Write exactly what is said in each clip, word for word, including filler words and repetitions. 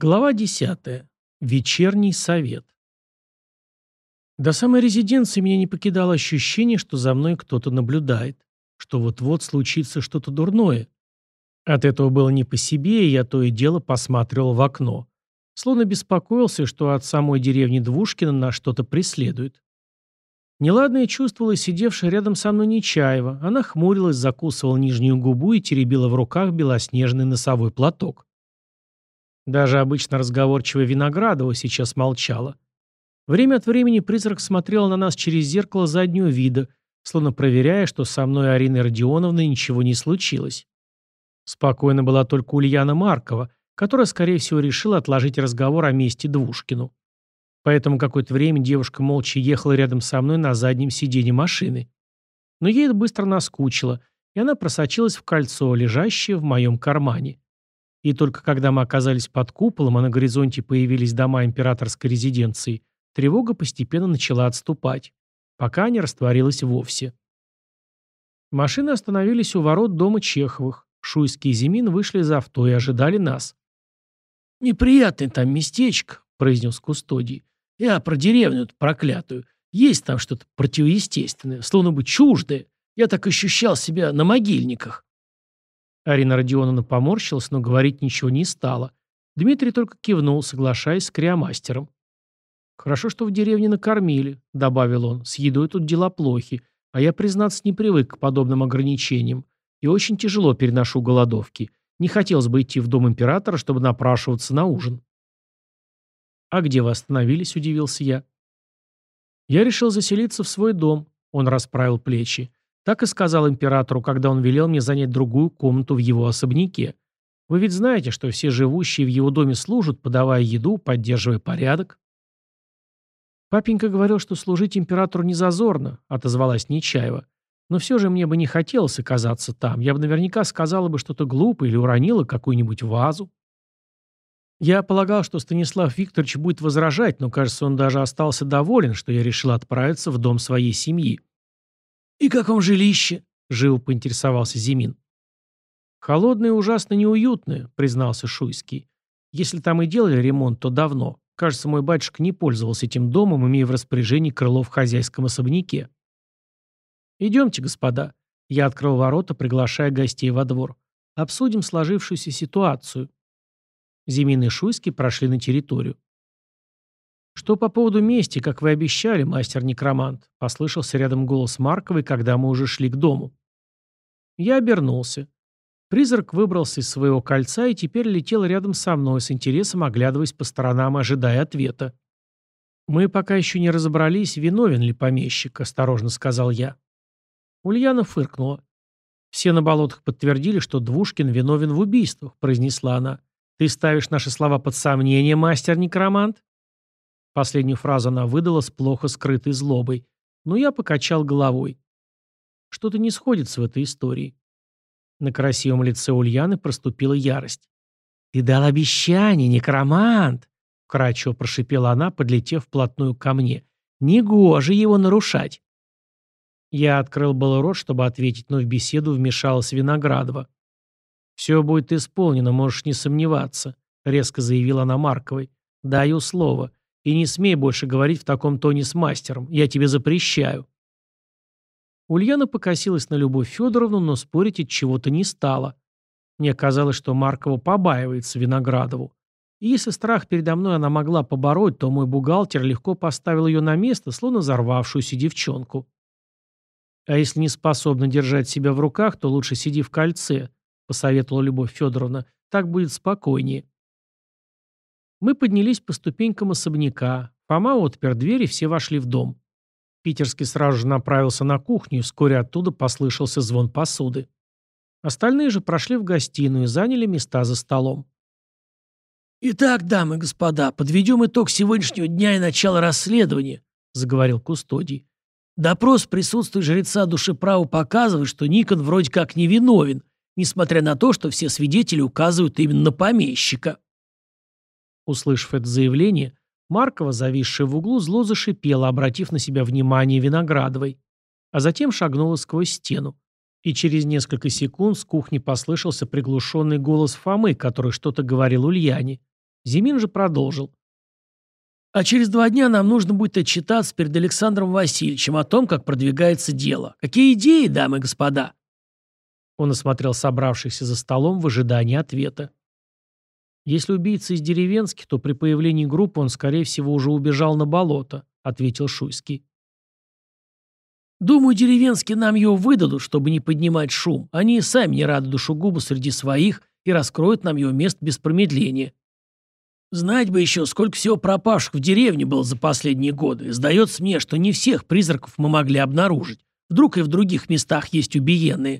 Глава десятая. Вечерний совет. До самой резиденции меня не покидало ощущение, что за мной кто-то наблюдает, что вот-вот случится что-то дурное. От этого было не по себе, и я то и дело посматривал в окно. Словно беспокоился, что от самой деревни Двушкина нас что-то преследует. Неладное чувствовала сидевшая рядом со мной Нечаева. Она хмурилась, закусывала нижнюю губу и теребила в руках белоснежный носовой платок. Даже обычно разговорчивая Виноградова сейчас молчала. Время от времени призрак смотрел на нас через зеркало заднего вида, словно проверяя, что со мной Ариной Родионовной ничего не случилось. Спокойно была только Ульяна Маркова, которая, скорее всего, решила отложить разговор о месте Двушкину. Поэтому какое-то время девушка молча ехала рядом со мной на заднем сиденье машины. Но ей это быстро наскучило, и она просочилась в кольцо, лежащее в моем кармане. И только когда мы оказались под куполом, а на горизонте появились дома императорской резиденции, тревога постепенно начала отступать, пока не растворилась вовсе. Машины остановились у ворот дома Чеховых. Шуйский и Зимин вышли из авто и ожидали нас. «Неприятное там местечко», — произнес Кустодий. «Я про деревню-то проклятую. Есть там что-то противоестественное, словно бы чуждое. Я так ощущал себя на могильниках». Арина Родионовна поморщилась, но говорить ничего не стала. Дмитрий только кивнул, соглашаясь с криомастером. «Хорошо, что в деревне накормили», — добавил он. «С едой тут дела плохи, а я, признаться, не привык к подобным ограничениям и очень тяжело переношу голодовки. Не хотелось бы идти в дом императора, чтобы напрашиваться на ужин». «А где вы остановились?» — удивился я. «Я решил заселиться в свой дом», — он расправил плечи. Так и сказал императору, когда он велел мне занять другую комнату в его особняке. Вы ведь знаете, что все живущие в его доме служат, подавая еду, поддерживая порядок. Папенька говорил, что служить императору не зазорно, отозвалась Нечаева. Но все же мне бы не хотелось оказаться там. Я бы наверняка сказала бы что-то глупое или уронила какую-нибудь вазу. Я полагал, что Станислав Викторович будет возражать, но, кажется, он даже остался доволен, что я решил отправиться в дом своей семьи. «И как вам жилище?» — живо поинтересовался Зимин. «Холодное и ужасно неуютное», — признался Шуйский. «Если там и делали ремонт, то давно. Кажется, мой батюшка не пользовался этим домом, имея в распоряжении крыло в хозяйском особняке». «Идемте, господа». Я открыл ворота, приглашая гостей во двор. «Обсудим сложившуюся ситуацию». Зимин и Шуйский прошли на территорию. «Что по поводу мести, как вы обещали, мастер-некромант?» — послышался рядом голос Марковой, когда мы уже шли к дому. Я обернулся. Призрак выбрался из своего кольца и теперь летел рядом со мной, с интересом оглядываясь по сторонам, ожидая ответа. «Мы пока еще не разобрались, виновен ли помещик», — осторожно сказал я. Ульяна фыркнула. «Все на болотах подтвердили, что Двушкин виновен в убийствах», — произнесла она. «Ты ставишь наши слова под сомнение, мастер-некромант?» Последнюю фразу она выдала с плохо скрытой злобой, но я покачал головой. Что-то не сходится в этой истории. На красивом лице Ульяны проступила ярость. «Ты дал обещание, некромант!» — вкрадчиво прошипела она, подлетев вплотную ко мне. «Негоже его нарушать!» Я открыл было рот, чтобы ответить, но в беседу вмешалась Виноградова. «Все будет исполнено, можешь не сомневаться», — резко заявила она Марковой. «Даю слово. И не смей больше говорить в таком тоне с мастером. Я тебе запрещаю». Ульяна покосилась на Любовь Федоровну, но спорить от чего-то не стала. Мне казалось, что Маркова побаивается Виноградову. И если страх передо мной она могла побороть, то мой бухгалтер легко поставил ее на место, словно взорвавшуюся девчонку. «А если не способна держать себя в руках, то лучше сиди в кольце», — посоветовала Любовь Федоровна. «Так будет спокойнее». Мы поднялись по ступенькам особняка. Фома отпер дверь, и все вошли в дом. Питерский сразу же направился на кухню, и вскоре оттуда послышался звон посуды. Остальные же прошли в гостиную и заняли места за столом. «Итак, дамы и господа, подведем итог сегодняшнего дня и начала расследования», — заговорил Кустодий. «Допрос присутствующего жреца душеправа показывает, что Никон вроде как невиновен, несмотря на то, что все свидетели указывают именно на помещика». Услышав это заявление, Маркова, зависшая в углу, зло зашипела, обратив на себя внимание Виноградовой, а затем шагнула сквозь стену. И через несколько секунд с кухни послышался приглушенный голос Фомы, который что-то говорил Ульяне. Зимин же продолжил. А через два дня нам нужно будет отчитаться перед Александром Васильевичем о том, как продвигается дело. Какие идеи, дамы и господа?» Он осмотрел собравшихся за столом в ожидании ответа. «Если убийца из деревенских, то при появлении группы он, скорее всего, уже убежал на болото», — ответил Шуйский. «Думаю, деревенские нам его выдадут, чтобы не поднимать шум. Они и сами не рады душегубу среди своих и раскроют нам его место без промедления. Знать бы еще, сколько всего пропавших в деревне было за последние годы. Сдается мне, что не всех призраков мы могли обнаружить. Вдруг и в других местах есть убиенные».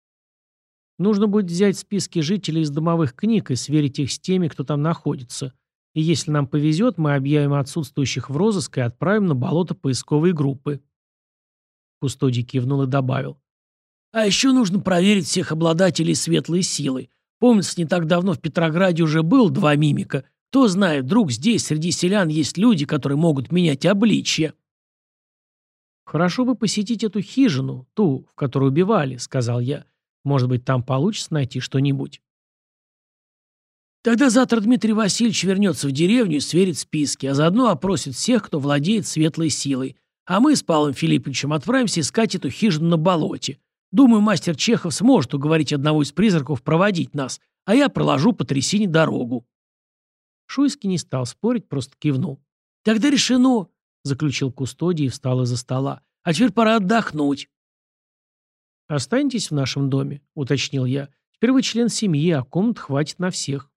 «Нужно будет взять списки жителей из домовых книг и сверить их с теми, кто там находится. И если нам повезет, мы объявим отсутствующих в розыск и отправим на болото поисковые группы». Кустодий кивнул и добавил. «А еще нужно проверить всех обладателей светлой силы. Помнится, не так давно в Петрограде уже был два мимика. Кто знает, вдруг здесь среди селян есть люди, которые могут менять обличье». «Хорошо бы посетить эту хижину, ту, в которой убивали», — сказал я. «Может быть, там получится найти что-нибудь». «Тогда завтра Дмитрий Васильевич вернется в деревню и сверит списки, а заодно опросит всех, кто владеет светлой силой. А мы с Павлом Филипповичем отправимся искать эту хижину на болоте. Думаю, мастер Чехов сможет уговорить одного из призраков проводить нас, а я проложу по трясине дорогу». Шуйский не стал спорить, просто кивнул. «Тогда решено», — заключил Кустодий и встал из-за стола. «А теперь пора отдохнуть». «Останетесь в нашем доме», — уточнил я. «Теперь вы член семьи, а комнат хватит на всех».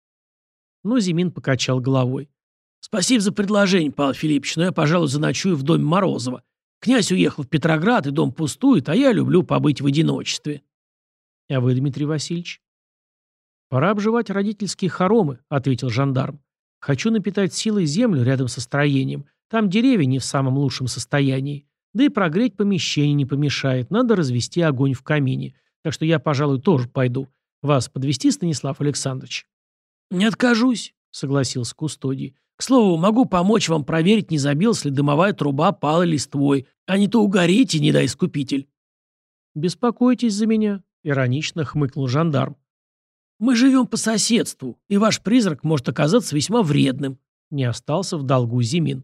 Но Зимин покачал головой. «Спасибо за предложение, Павел Филиппович, но я, пожалуй, заночую в доме Морозова. Князь уехал в Петроград, и дом пустует, а я люблю побыть в одиночестве». «А вы, Дмитрий Васильевич?» «Пора обживать родительские хоромы», — ответил жандарм. «Хочу напитать силой землю рядом со строением. Там деревья не в самом лучшем состоянии. Да и прогреть помещение не помешает. Надо развести огонь в камине. Так что я, пожалуй, тоже пойду. Вас подвести, Станислав Александрович?» «Не откажусь», — согласился Кустодий. «К слову, могу помочь вам проверить, не забилась ли дымовая труба палой листвой, а не то угорите, не дай искупитель». «Беспокойтесь за меня», — иронично хмыкнул жандарм. «Мы живем по соседству, и ваш призрак может оказаться весьма вредным», — не остался в долгу Зимин.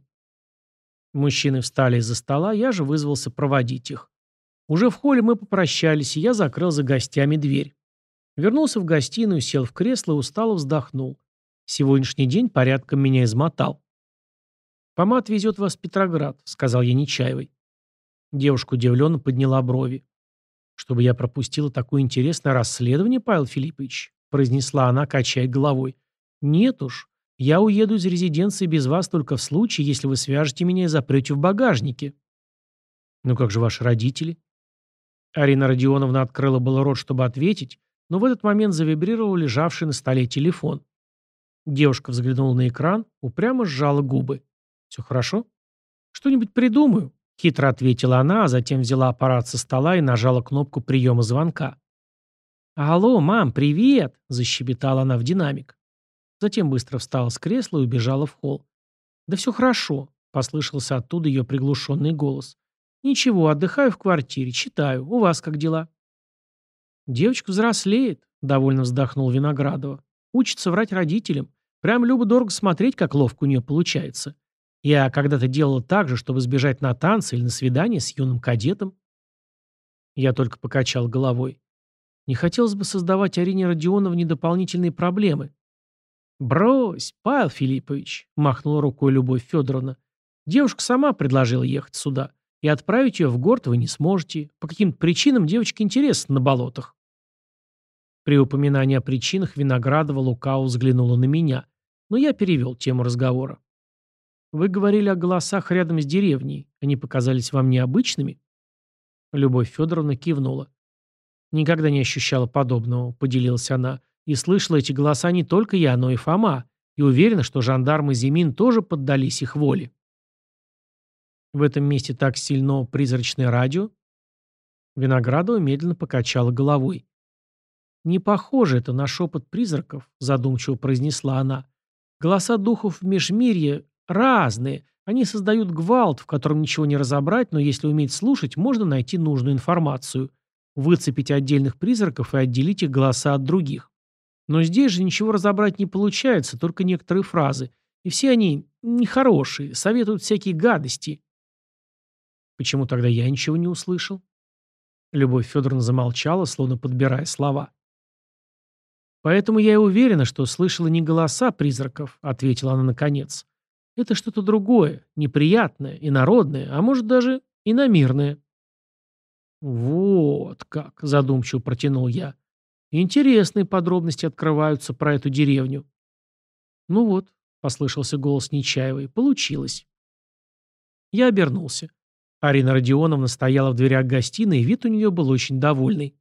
Мужчины встали из-за стола, я же вызвался проводить их. Уже в холле мы попрощались, и я закрыл за гостями дверь. Вернулся в гостиную, сел в кресло и устало вздохнул. Сегодняшний день порядком меня измотал. «Фома отвезет вас в Петроград», — сказал я Нечаевой. Девушка удивленно подняла брови. «Чтобы я пропустила такое интересное расследование, Павел Филиппович?» — произнесла она, качая головой. «Нет уж. Я уеду из резиденции без вас только в случае, если вы свяжете меня и запрете в багажнике». «Ну как же ваши родители?» Арина Родионовна открыла было рот, чтобы ответить, но в этот момент завибрировал лежавший на столе телефон. Девушка взглянула на экран, упрямо сжала губы. «Все хорошо?» «Что-нибудь придумаю», — хитро ответила она, а затем взяла аппарат со стола и нажала кнопку приема звонка. «Алло, мам, привет!» — защебетала она в динамик. Затем быстро встала с кресла и убежала в холл. «Да все хорошо», — послышался оттуда ее приглушенный голос. «Ничего, отдыхаю в квартире, читаю. У вас как дела?» «Девочка взрослеет», — довольно вздохнул Виноградова. «Учится врать родителям. Прям любо-дорого смотреть, как ловко у нее получается. Я когда-то делала так же, чтобы сбежать на танцы или на свидание с юным кадетом». Я только покачал головой. Не хотелось бы создавать Арине Родионовне дополнительные проблемы. «Брось, Павел Филиппович», — махнула рукой Любовь Федоровна. «Девушка сама предложила ехать сюда, и отправить ее в город вы не сможете. По каким-то причинам девочке интересно на болотах». При упоминании о причинах Виноградова лукаво взглянула на меня, но я перевел тему разговора. «Вы говорили о голосах рядом с деревней. Они показались вам необычными?» Любовь Федоровна кивнула. «Никогда не ощущала подобного», — поделилась она. «И слышала эти голоса не только я, но и Фома, и уверена, что жандармы Зимин тоже поддались их воле». «В этом месте так сильно призрачное радио?» Виноградова медленно покачала головой. «Не похоже это на шепот призраков», — задумчиво произнесла она. «Голоса духов в межмирье разные. Они создают гвалт, в котором ничего не разобрать, но если уметь слушать, можно найти нужную информацию, выцепить отдельных призраков и отделить их голоса от других. Но здесь же ничего разобрать не получается, только некоторые фразы. И все они нехорошие, советуют всякие гадости. Почему тогда я ничего не услышал? Любовь Федоровна замолчала, словно подбирая слова. «Поэтому я и уверена, что слышала не голоса призраков», — ответила она наконец. «Это что-то другое, неприятное, инородное, а может даже иномирное». «Вот как», — задумчиво протянул я. «Интересные подробности открываются про эту деревню». «Ну вот», — послышался голос Нечаевой, — «получилось». Я обернулся. Арина Родионовна стояла в дверях гостиной, и вид у нее был очень довольный.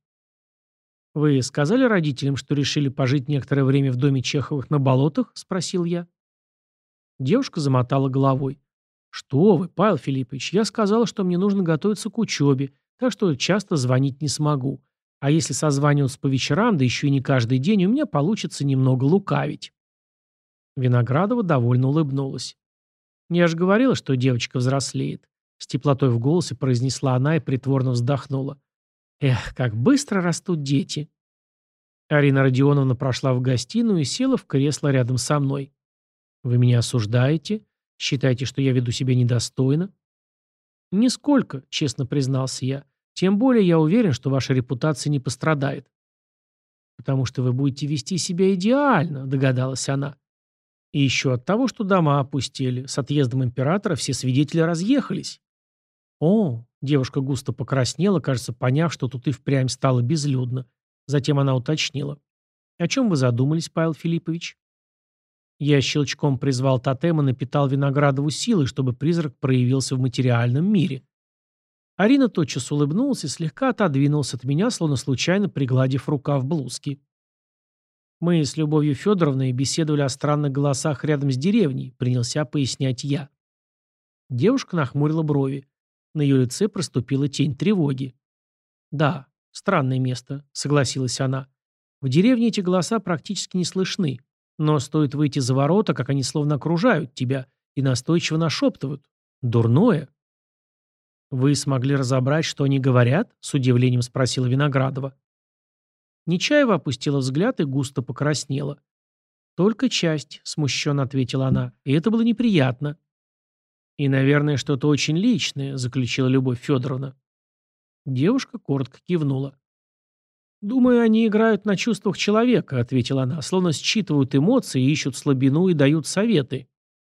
«Вы сказали родителям, что решили пожить некоторое время в доме Чеховых на болотах?» — спросил я. Девушка замотала головой. «Что вы, Павел Филиппович, я сказала, что мне нужно готовиться к учебе, так что часто звонить не смогу. А если созваниваться по вечерам, да еще и не каждый день, у меня получится немного лукавить». Виноградова довольно улыбнулась. «Я же говорила, что девочка взрослеет», — с теплотой в голосе произнесла она и притворно вздохнула. «Эх, как быстро растут дети!» Арина Родионовна прошла в гостиную и села в кресло рядом со мной. «Вы меня осуждаете? Считаете, что я веду себя недостойно?» «Нисколько», — честно признался я. «Тем более я уверен, что ваша репутация не пострадает». «Потому что вы будете вести себя идеально», — догадалась она. «И еще от того, что дома опустели. С отъездом императора все свидетели разъехались». «О!» — девушка густо покраснела, кажется, поняв, что тут и впрямь стало безлюдно. Затем она уточнила. «О чем вы задумались, Павел Филиппович?» Я щелчком призвал тотем и напитал Виноградову силой, чтобы призрак проявился в материальном мире. Арина тотчас улыбнулась и слегка отодвинулась от меня, словно случайно пригладив рукав блузки. «Мы с Любовью Федоровной беседовали о странных голосах рядом с деревней», — принялся пояснять я. Девушка нахмурила брови. На ее лице проступила тень тревоги. «Да, странное место», — согласилась она. «В деревне эти голоса практически не слышны, но стоит выйти за ворота, как они словно окружают тебя и настойчиво нашептывают. Дурное». «Вы смогли разобрать, что они говорят?» — с удивлением спросила Виноградова. Нечаева опустила взгляд и густо покраснела. «Только часть», — смущенно ответила она, — «и это было неприятно». «И, наверное, что-то очень личное», — заключила Любовь Федоровна. Девушка коротко кивнула. «Думаю, они играют на чувствах человека», — ответила она, «словно считывают эмоции, ищут слабину и дают советы».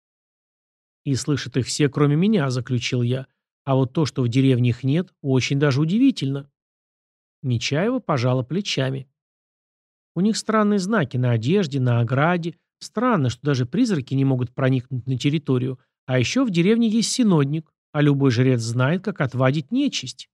«И слышат их все, кроме меня», — заключил я. «А вот то, что в деревне их нет, очень даже удивительно». Нечаева пожала плечами. «У них странные знаки на одежде, на ограде. Странно, что даже призраки не могут проникнуть на территорию. А еще в деревне есть синодник, а любой жрец знает, как отвадить нечисть».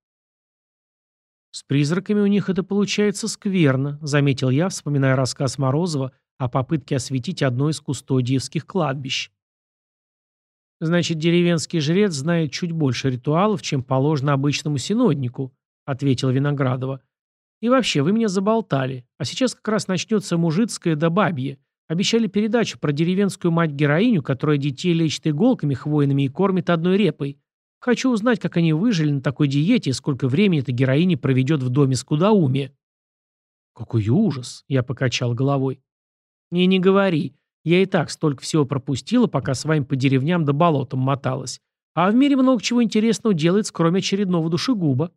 «С призраками у них это получается скверно», — заметил я, вспоминая рассказ Морозова о попытке осветить одно из кустодиевских кладбищ. «Значит, деревенский жрец знает чуть больше ритуалов, чем положено обычному синоднику», — ответила Виноградова. «И вообще, вы меня заболтали. А сейчас как раз начнется мужицкое да бабье. Обещали передачу про деревенскую мать-героиню, которая детей лечит иголками хвойными и кормит одной репой. Хочу узнать, как они выжили на такой диете и сколько времени эта героиня проведет в доме скудоумия». «Какой ужас!» — я покачал головой. «И не говори. Я и так столько всего пропустила, пока с вами по деревням да болотам моталась. А в мире много чего интересного делается, кроме очередного душегуба».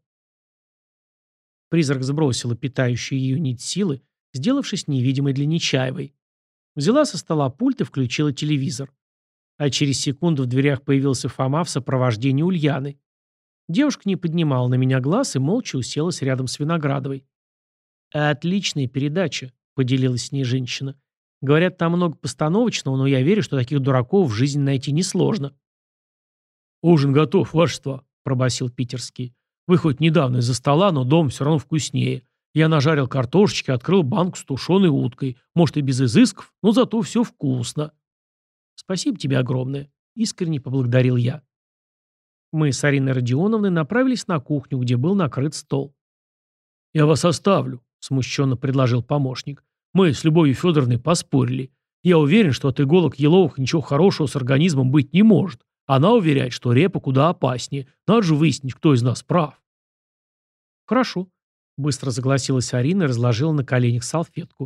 Призрак сбросила питающую ее нить силы, сделавшись невидимой для Нечаевой. Взяла со стола пульт и включила телевизор. А через секунду в дверях появился Фома в сопровождении Ульяны. Девушка не поднимала на меня глаз и молча уселась рядом с Виноградовой. «Отличная передача», — поделилась с ней женщина. «Говорят, там много постановочного, но я верю, что таких дураков в жизни найти несложно». «Ужин готов, вашество», — пробасил питерский. «Вы хоть недавно из-за стола, но дом все равно вкуснее. Я нажарил картошечки, открыл банку с тушеной уткой. Может, и без изысков, но зато все вкусно». «Спасибо тебе огромное», — искренне поблагодарил я. Мы с Ариной Родионовной направились на кухню, где был накрыт стол. «Я вас оставлю», — смущенно предложил помощник. «Мы с Любовью Федоровной поспорили. Я уверен, что от иголок еловых ничего хорошего с организмом быть не может. Она уверяет, что репа куда опаснее. Надо же выяснить, кто из нас прав». «Хорошо», — быстро согласилась Арина и разложила на коленях салфетку.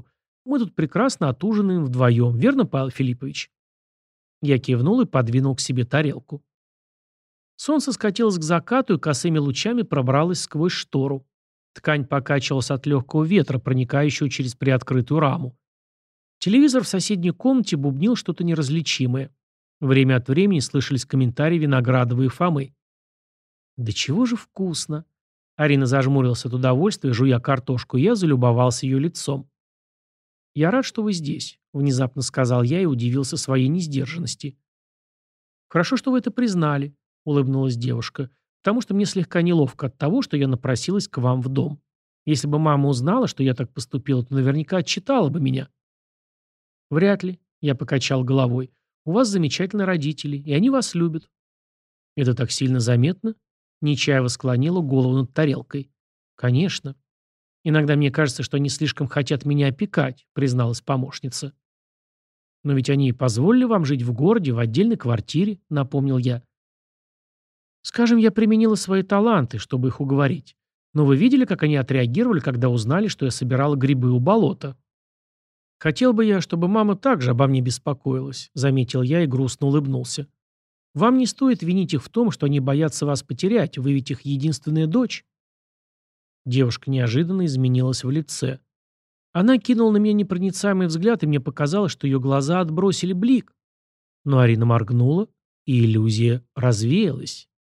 Мы тут прекрасно отужинаем вдвоем, верно, Павел Филиппович?» Я кивнул и подвинул к себе тарелку. Солнце скатилось к закату и косыми лучами пробралось сквозь штору. Ткань покачивалась от легкого ветра, проникающего через приоткрытую раму. Телевизор в соседней комнате бубнил что-то неразличимое. Время от времени слышались комментарии Виноградова и Фомы. «Да чего же вкусно!» Арина зажмурилась от удовольствия, жуя картошку, и я залюбовался ее лицом. «Я рад, что вы здесь», — внезапно сказал я и удивился своей несдержанности. «Хорошо, что вы это признали», — улыбнулась девушка, «потому что мне слегка неловко от того, что я напросилась к вам в дом. Если бы мама узнала, что я так поступила, то наверняка отчитала бы меня». «Вряд ли», — я покачал головой. «У вас замечательные родители, и они вас любят». «Это так сильно заметно?» Нечаево склонила голову над тарелкой. «Конечно. Иногда мне кажется, что они слишком хотят меня опекать», призналась помощница. «Но ведь они и позволили вам жить в городе, в отдельной квартире», напомнил я. «Скажем, я применила свои таланты, чтобы их уговорить. Но вы видели, как они отреагировали, когда узнали, что я собирала грибы у болота?» «Хотел бы я, чтобы мама также обо мне беспокоилась», заметил я и грустно улыбнулся. «Вам не стоит винить их в том, что они боятся вас потерять, вы ведь их единственная дочь». Девушка неожиданно изменилась в лице. Она кинула на меня непроницаемый взгляд, и мне показалось, что ее глаза отбросили блик. Но Арина моргнула, и иллюзия развеялась.